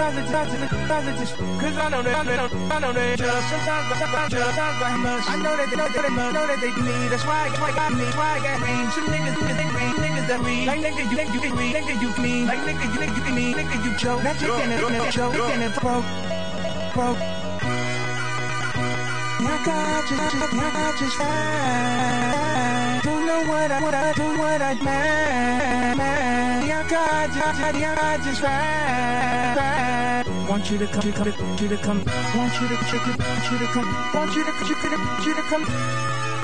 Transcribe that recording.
Cause I know they just sometimes I must. I know that they need. That's why I got green. Some niggas that read. Like nigga you can read, nigga you mean. Like nigga you can mean, nigga you joke. Not taking it broke. I just don't know what I meant. I just want you to come, want you to come.